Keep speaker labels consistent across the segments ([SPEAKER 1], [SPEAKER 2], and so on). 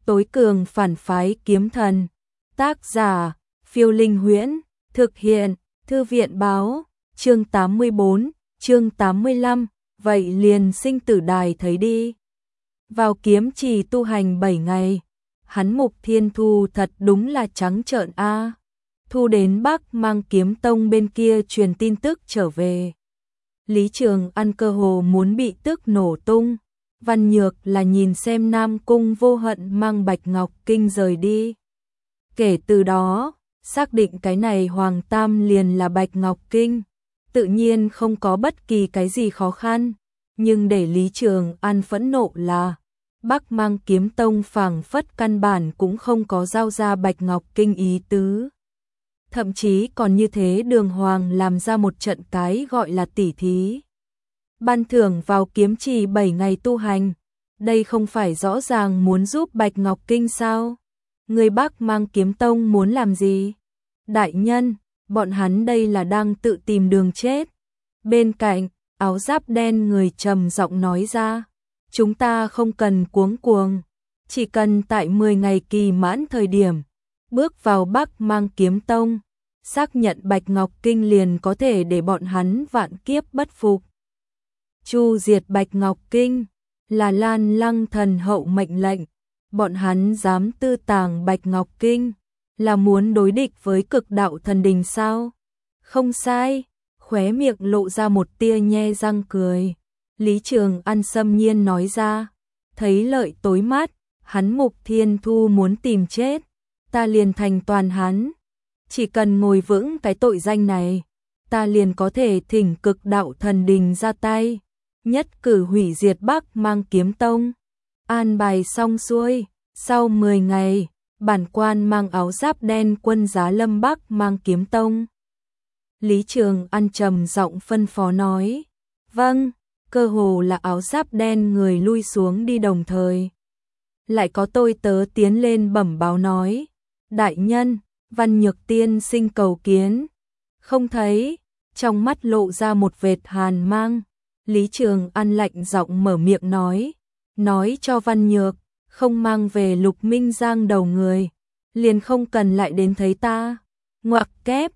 [SPEAKER 1] Tối cường phản phái kiếm thần. Tác giả, Phiêu Linh Huyễn. Thực hiện, Thư viện báo. Chương 84, chương 85. Vậy liền sinh tử đài thấy đi. Vào kiếm trì tu hành 7 ngày. Hắn Mục Thiên Thu thật đúng là trắng trợn a. Thu đến Bắc Mang Kiếm Tông bên kia truyền tin tức trở về. Lý Trường Ăn cơ hồ muốn bị tức nổ tung. Văn Nhược là nhìn xem Nam Cung Vô Hận mang Bạch Ngọc Kinh rời đi. Kể từ đó, xác định cái này Hoàng Tam liền là Bạch Ngọc Kinh. Tự nhiên không có bất kỳ cái gì khó khăn. Nhưng để Lý Trường Ăn phẫn nộ là Bắc Mang Kiếm Tông phảng phất căn bản cũng không có giao ra Bạch Ngọc Kinh ý tứ. Thậm chí còn như thế đường hoàng làm ra một trận cái gọi là tỉ thí. Ban thưởng vào kiếm trì 7 ngày tu hành. Đây không phải rõ ràng muốn giúp Bạch Ngọc Kinh sao? Người Bắc Mang Kiếm Tông muốn làm gì? Đại nhân, bọn hắn đây là đang tự tìm đường chết. Bên cạnh, áo giáp đen người trầm giọng nói ra. Chúng ta không cần cuống cuồng. Chỉ cần tại 10 ngày kỳ mãn thời điểm. Bước vào Bắc Mang Kiếm Tông. Xác nhận Bạch Ngọc Kinh liền có thể để bọn hắn vạn kiếp bất phục. Chu diệt Bạch Ngọc Kinh là Lan Lăng thần hậu mệnh lệnh. Bọn hắn dám tư tàng Bạch Ngọc Kinh là muốn đối địch với Cực Đạo Thần Đình sao? Không sai, khóe miệng lộ ra một tia nhe răng cười. Lý Trường Ăn xâm nhiên nói ra, thấy lợi tối mắt, hắn Mục Thiên Thu muốn tìm chết, ta liền thành toàn hắn. Chỉ cần ngồi vững cái tội danh này, ta liền có thể thỉnh Cực Đạo Thần Đình ra tay, nhất cử hủy diệt Bắc Mang Kiếm Tông. An bài xong xuôi, sau 10 ngày, bản quan mang áo giáp đen quân giá lâm Bắc Mang Kiếm Tông. Lý Trường Ăn trầm giọng phân phó nói, vâng, cơ hồ là áo giáp đen người lui xuống đi đồng thời. Lại có tôi tớ tiến lên bẩm báo nói, đại nhân, Văn Nhược tiên sinh cầu kiến. Không thấy, trong mắt lộ ra một vệt hàn mang. Lý Trường Ăn lạnh giọng mở miệng nói cho Văn Nhược, không mang về Lục Minh Giang đầu người, liền không cần lại đến thấy ta. Ngoặc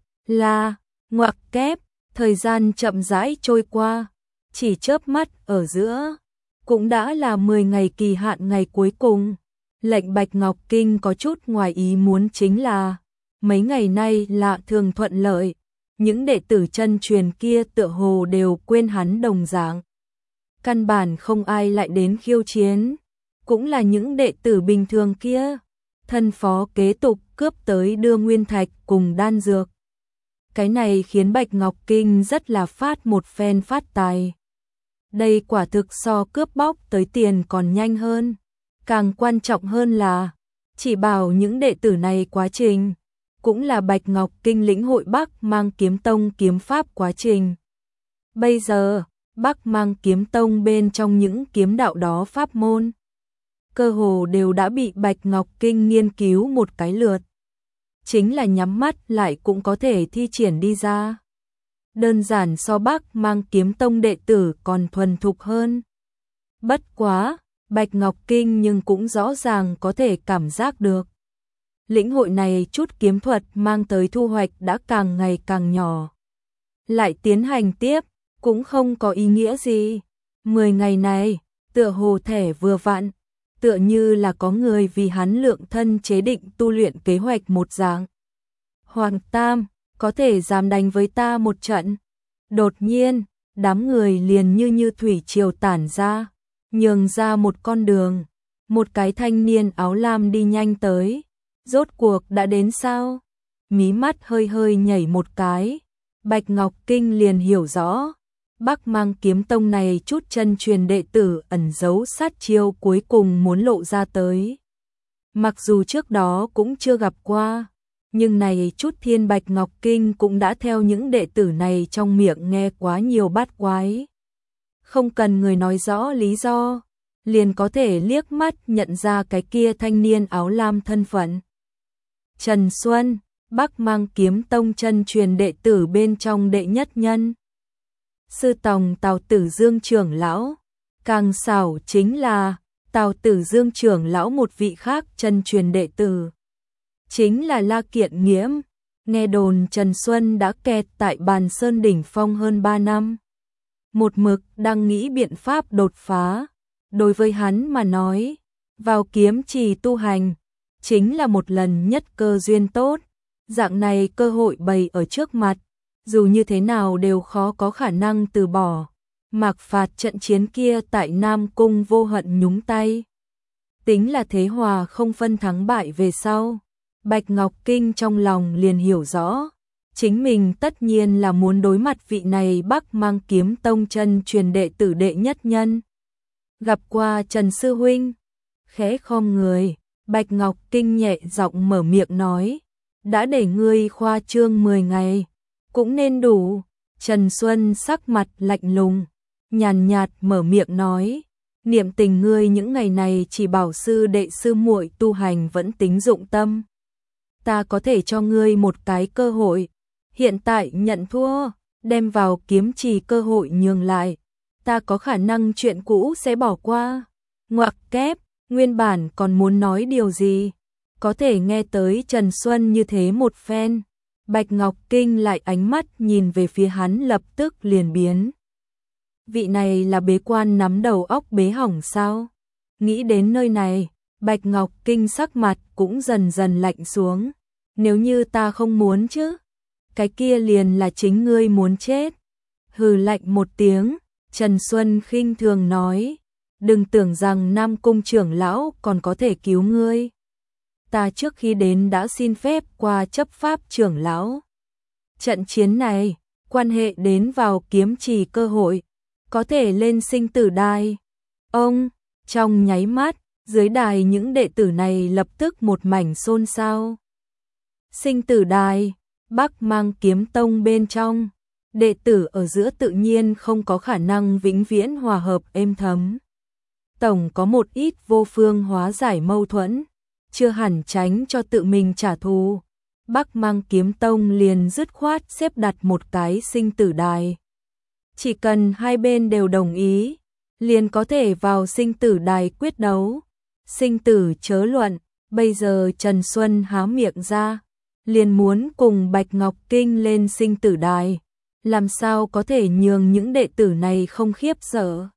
[SPEAKER 1] kép, thời gian chậm rãi trôi qua, chỉ chớp mắt ở giữa, cũng đã là 10 ngày kỳ hạn ngày cuối cùng. Lệnh Bạch Ngọc Kinh có chút ngoài ý muốn chính là, mấy ngày nay lạ thường thuận lợi, những đệ tử chân truyền kia tựa hồ đều quên hắn đồng dạng. Căn bản không ai lại đến khiêu chiến, cũng là những đệ tử bình thường kia, thân phó kế tục cướp tới đưa nguyên thạch cùng đan dược. Cái này khiến Bạch Ngọc Kinh rất là phát một phen phát tài. Đây quả thực so cướp bóc tới tiền còn nhanh hơn. Càng quan trọng hơn là, chỉ bảo những đệ tử này quá trình, cũng là Bạch Ngọc Kinh lĩnh hội Bắc Mang Kiếm Tông kiếm pháp quá trình. Bây giờ, Bắc Mang Kiếm Tông bên trong những kiếm đạo đó pháp môn, cơ hồ đều đã bị Bạch Ngọc Kinh nghiên cứu một cái lượt. Chính là nhắm mắt lại cũng có thể thi triển đi ra. Đơn giản so Bắc Mang Kiếm Tông đệ tử còn thuần thục hơn. Bất quá, Bạch Ngọc Kinh nhưng cũng rõ ràng có thể cảm giác được. Lĩnh hội này chút kiếm thuật mang tới thu hoạch đã càng ngày càng nhỏ. Lại tiến hành tiếp, cũng không có ý nghĩa gì. 10 ngày này, tựa hồ thẻ vừa vặn, tựa như là có người vì hắn lượng thân chế định tu luyện kế hoạch một dạng. Hoàng Tam, có thể dám đánh với ta một trận. Đột nhiên, đám người liền như thủy triều tản ra, nhường ra một con đường. Một cái thanh niên áo lam đi nhanh tới. Rốt cuộc đã đến sao? Mí mắt hơi hơi nhảy một cái. Bạch Ngọc Kinh liền hiểu rõ. Bắc Mang Kiếm Tông này chút chân truyền đệ tử ẩn giấu sát chiêu cuối cùng muốn lộ ra tới. Mặc dù trước đó cũng chưa gặp qua, nhưng này chút Thiên Bạch Ngọc Kinh cũng đã theo những đệ tử này trong miệng nghe quá nhiều bát quái. Không cần người nói rõ lý do, liền có thể liếc mắt nhận ra cái kia thanh niên áo lam thân phận. Trần Xuân, Bắc Mang Kiếm Tông chân truyền đệ tử bên trong đệ nhất nhân. Sư tòng Tào Tử Dương trưởng lão, càng xảo chính là Tào Tử Dương trưởng lão một vị khác chân truyền đệ tử. Chính là La Kiện Nghiễm. Nghe đồn Trần Xuân đã kẹt tại Bàn Sơn đỉnh phong hơn 3 năm. Một mực đang nghĩ biện pháp đột phá. Đối với hắn mà nói, vào kiếm trì tu hành, chính là một lần nhất cơ duyên tốt. Dạng này cơ hội bày ở trước mặt, dù như thế nào đều khó có khả năng từ bỏ. Mạc Phạt trận chiến kia tại Nam Cung Vô Hận nhúng tay. Tính là thế hòa không phân thắng bại về sau. Bạch Ngọc Kinh trong lòng liền hiểu rõ. Chính mình tất nhiên là muốn đối mặt vị này Bắc Mang Kiếm Tông chân truyền đệ tử đệ nhất nhân. Gặp qua Trần Sư Huynh. Khẽ khom người, Bạch Ngọc Kinh nhẹ giọng mở miệng nói. Đã để ngươi khoa trương 10 ngày. Cũng nên đủ. Trần Xuân sắc mặt lạnh lùng, nhàn nhạt mở miệng nói. Niệm tình ngươi những ngày này chỉ bảo sư đệ sư muội tu hành vẫn tính dụng tâm. Ta có thể cho ngươi một cái cơ hội. Hiện tại nhận thua, đem vào kiếm trì cơ hội nhường lại. Ta có khả năng chuyện cũ sẽ bỏ qua. Ngoặc kép, nguyên bản còn muốn nói điều gì. Có thể nghe tới Trần Xuân như thế một phen. Bạch Ngọc Kinh lại ánh mắt nhìn về phía hắn lập tức liền biến. Vị này là bế quan nắm đầu óc bế hỏng sao? Nghĩ đến nơi này, Bạch Ngọc Kinh sắc mặt cũng dần dần lạnh xuống. Nếu như ta không muốn chứ? Cái kia liền là chính ngươi muốn chết. Hừ lạnh một tiếng, Trần Xuân khinh thường nói. Đừng tưởng rằng Nam Cung trưởng lão còn có thể cứu ngươi. Ta trước khi đến đã xin phép qua chấp pháp trưởng lão. Trận chiến này, quan hệ đến vào kiếm trì cơ hội, có thể lên sinh tử đài. Ông, trong nháy mắt, dưới đài những đệ tử này lập tức một mảnh xôn xao. Sinh tử đài, Bắc Mang Kiếm Tông bên trong, đệ tử ở giữa tự nhiên không có khả năng vĩnh viễn hòa hợp êm thấm. Tổng có một ít vô phương hóa giải mâu thuẫn, chưa hẳn tránh cho tự mình trả thù. Bắc Mang Kiếm Tông liền dứt khoát xếp đặt một cái sinh tử đài. Chỉ cần hai bên đều đồng ý, liền có thể vào sinh tử đài quyết đấu. Sinh tử chớ luận, bây giờ Trần Xuân há miệng ra, liền muốn cùng Bạch Ngọc Kinh lên sinh tử đài. Làm sao có thể nhường những đệ tử này không khiếp sợ?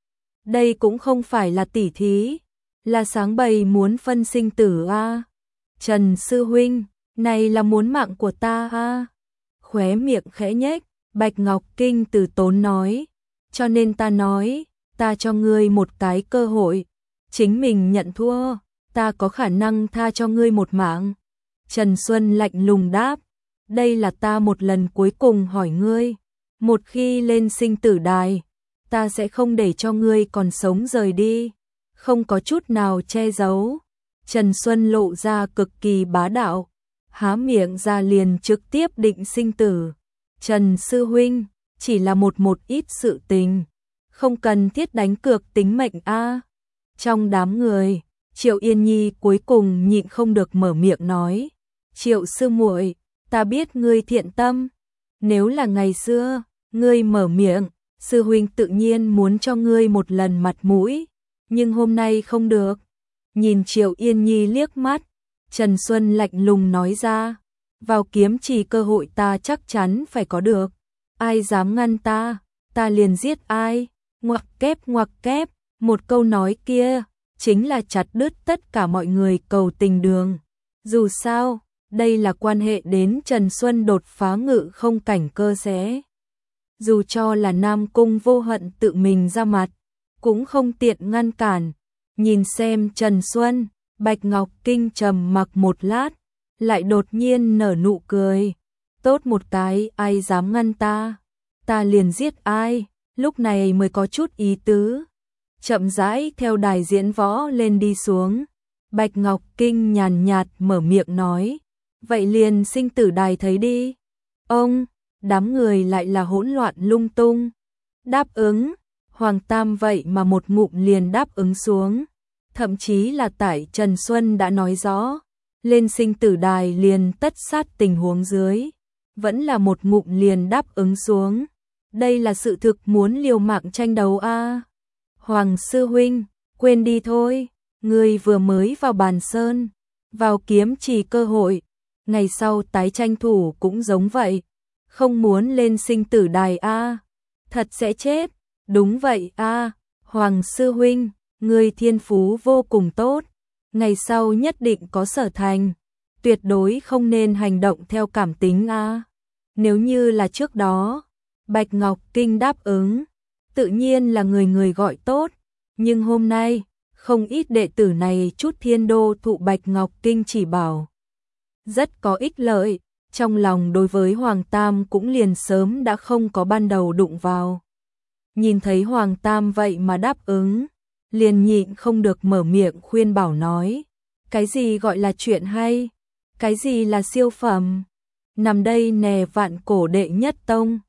[SPEAKER 1] Đây cũng không phải là tỉ thí, là sáng bày muốn phân sinh tử a. Trần Sư Huynh, này là muốn mạng của ta a. Khóe miệng khẽ nhếch, Bạch Ngọc Kinh từ tốn nói. Cho nên ta nói, ta cho ngươi một cái cơ hội. Chính mình nhận thua, ta có khả năng tha cho ngươi một mạng. Trần Xuân lạnh lùng đáp. Đây là ta một lần cuối cùng hỏi ngươi. Một khi lên sinh tử đài, ta sẽ không để cho ngươi còn sống rời đi. Không có chút nào che giấu. Trần Xuân lộ ra cực kỳ bá đạo. Há miệng ra liền trực tiếp định sinh tử. Trần Sư Huynh, chỉ là một ít sự tình. Không cần thiết đánh cược tính mệnh a. Trong đám người, Triệu Yên Nhi cuối cùng nhịn không được mở miệng nói. Triệu sư muội, ta biết ngươi thiện tâm. Nếu là ngày xưa, ngươi mở miệng, sư huynh tự nhiên muốn cho ngươi một lần mặt mũi. Nhưng hôm nay không được. Nhìn Triệu Yên Nhi liếc mắt, Trần Xuân lạnh lùng nói ra. Vào kiếm trì cơ hội ta chắc chắn phải có được. Ai dám ngăn ta liền giết ai. Ngoặc kép, một câu nói kia, chính là chặt đứt tất cả mọi người cầu tình đường. Dù sao, đây là quan hệ đến Trần Xuân đột phá ngự không cảnh cơ sẽ. Dù cho là Nam Cung Vô Hận tự mình ra mặt, cũng không tiện ngăn cản. Nhìn xem Trần Xuân, Bạch Ngọc Kinh trầm mặc một lát, lại đột nhiên nở nụ cười. Tốt một cái, ai dám ngăn ta liền giết ai, lúc này mới có chút ý tứ. Chậm rãi theo đài diễn võ lên đi xuống. Bạch Ngọc Kinh nhàn nhạt mở miệng nói. Vậy liền sinh tử đài thấy đi. Ông, đám người lại là hỗn loạn lung tung. Đáp ứng, Hoàng Tam vậy mà một ngụm liền đáp ứng xuống. Thậm chí là tại Trần Xuân đã nói rõ, lên sinh tử đài liền tất sát tình huống dưới. Vẫn là một ngụm liền đáp ứng xuống. Đây là sự thực muốn liều mạng tranh đấu a. Hoàng Sư Huynh, Quên đi thôi, ngươi vừa mới vào Bàn Sơn, vào kiếm chỉ cơ hội, ngày sau tái tranh thủ cũng giống vậy, không muốn lên sinh tử đài a, thật sẽ chết. Đúng vậy a, Hoàng sư huynh, ngươi thiên phú vô cùng tốt, ngày sau nhất định có sở thành, tuyệt đối không nên hành động theo cảm tính a. Nếu như là trước đó, Bạch Ngọc Kinh đáp ứng, tự nhiên là người người gọi tốt, nhưng hôm nay, không ít đệ tử này chút thiên đô thụ Bạch Ngọc Kinh chỉ bảo. Rất có ích lợi, trong lòng đối với Hoàng Tam cũng liền sớm đã không có ban đầu đụng vào. Nhìn thấy Hoàng Tam vậy mà đáp ứng, liền nhịn không được mở miệng khuyên bảo nói, cái gì gọi là chuyện hay, cái gì là siêu phẩm, nằm đây nè vạn cổ đệ nhất tông,